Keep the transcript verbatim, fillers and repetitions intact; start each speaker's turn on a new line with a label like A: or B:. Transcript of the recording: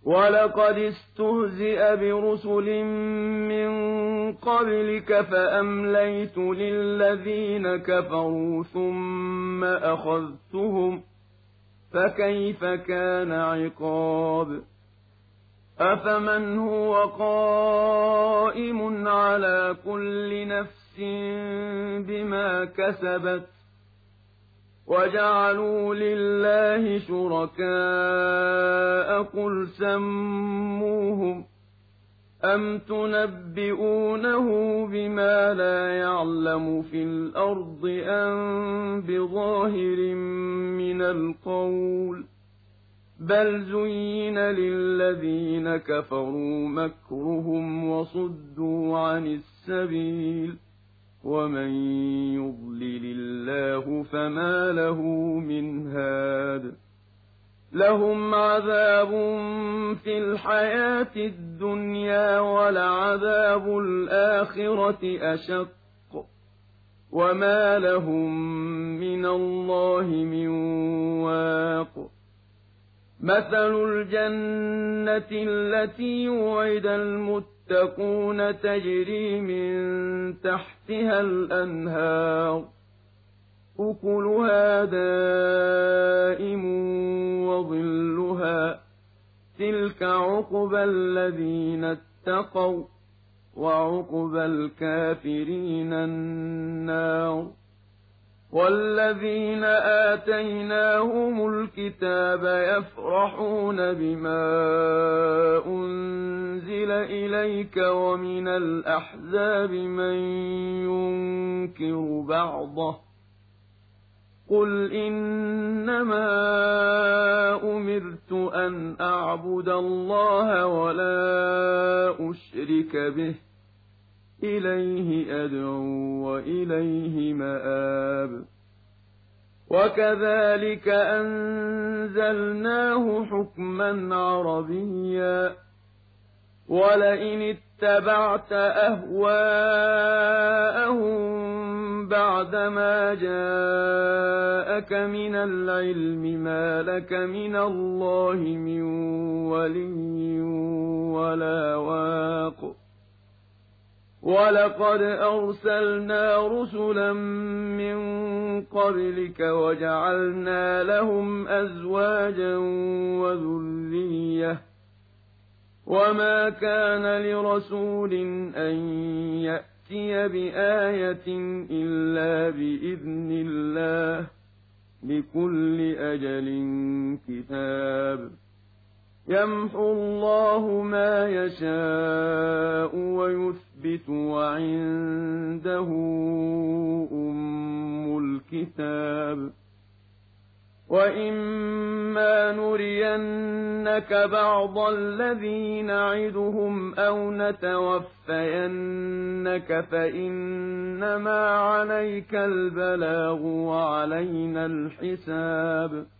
A: وَلَقَدِ اسْتُهْزِئَ بِرُسُلٍ مِّن قَبْلِكَ فَأَمْلَيْتُ لِلَّذِينَ كَفَرُوا ثُمَّ أَخَذْتُهُمْ فَكَيْفَ كَانَ عِقَابِ أَفَمَنْ هُوَ قَائِمٌ عَلَىٰ كُلِّ نَفْسٍ بِمَا كَسَبَتْ وَجَعَلُوا لِلَّهِ شُرَكَاءَ قُلْ سَمُّوهُمْ أَمْ تُنَبِّئُونَهُ بِمَا لَا يَعْلَمُ فِي الْأَرْضِ أَم بِظَاهِرٍ مِّنَ الْقَوْلِ بَلْ زُيِّنَ لِلَّذِينَ كَفَرُوا مَكْرُهُمْ وَصُدُّوا عَنِ السَّبِيلِ وَمَن يُضْلِلِ اللَّهُ فَمَا لَهُ مِنْ هَادٍ لَهُمْ عَذَابٌ فِي الْحَيَاةِ الدُّنْيَا وَلَعَذَابُ الْآخِرَةِ أَشَقُّ وَمَا لَهُم مِّنَ اللَّهِ مِن وَاقٍ مَثَلُ الْجَنَّةِ الَّتِي وُعِدَ الْمُتَّقُونَ تَجْرِي مِن تَحْتِهَا الْأَنْهَارُ أُكُلُهَا دَائِمٌ وَظِلُّهَا تِلْكَ عُقْبَى الَّذِينَ اتَّقَوْا وَعُقْبَى الْكَافِرِينَ النَّارُ وَالَّذِينَ آتَيْنَاهُمُ الْكِتَابَ يَفْرَحُونَ بِمَا أُنزِلَ إِلَيْكَ وَمِنَ الْأَحْزَابِ مَن يُنكِرُ بَعْضَهُ قُلْ إِنَّمَا أُمِرْتُ أَنْ أَعْبُدَ اللَّهَ وَلَا أُشْرِكَ بِهِ إِلَيْهِ أَدْعُو وَإِلَيْهِ مَآبِ وَكَذَلِكَ أَنزَلْنَاهُ حُكْمًا عَرَبِيًّا وَلَئِنِ اتَّبَعْتَ أَهْوَاءَهُم بَعْدَمَا جَاءَكَ مِنَ الْعِلْمِ مَا لَكَ مِنَ اللَّهِ مِن وَلِيٍّ وَلَا وَاقٍ وَلَقَدْ أَرْسَلْنَا رُسُلًا مِّن قَبْلِكَ وَجَعَلْنَا لَهُمْ أَزْوَاجًا وَذُرِّيَّةً وَمَا كَانَ لِرَسُولٍ أَن يَأْتِيَ بِآيَةٍ إِلَّا بِإِذْنِ اللَّهِ لِكُلِّ أَجَلٍ كِتَابٌ يَمْحُو اللَّهُ مَا يَشَاءُ وَيُثْبِتُ وَعِندَهُ أُمُّ الْكِتَابِ وَإِمَّا نُرِيَنَّكَ بَعْضَ الَّذِي نَعِدُهُمْ أَوْ نَتَوَفَّيَنَّكَ فَإِنَّمَا عَلَيْكَ الْبَلَاغُ وَعَلَيْنَا الْحِسَابُ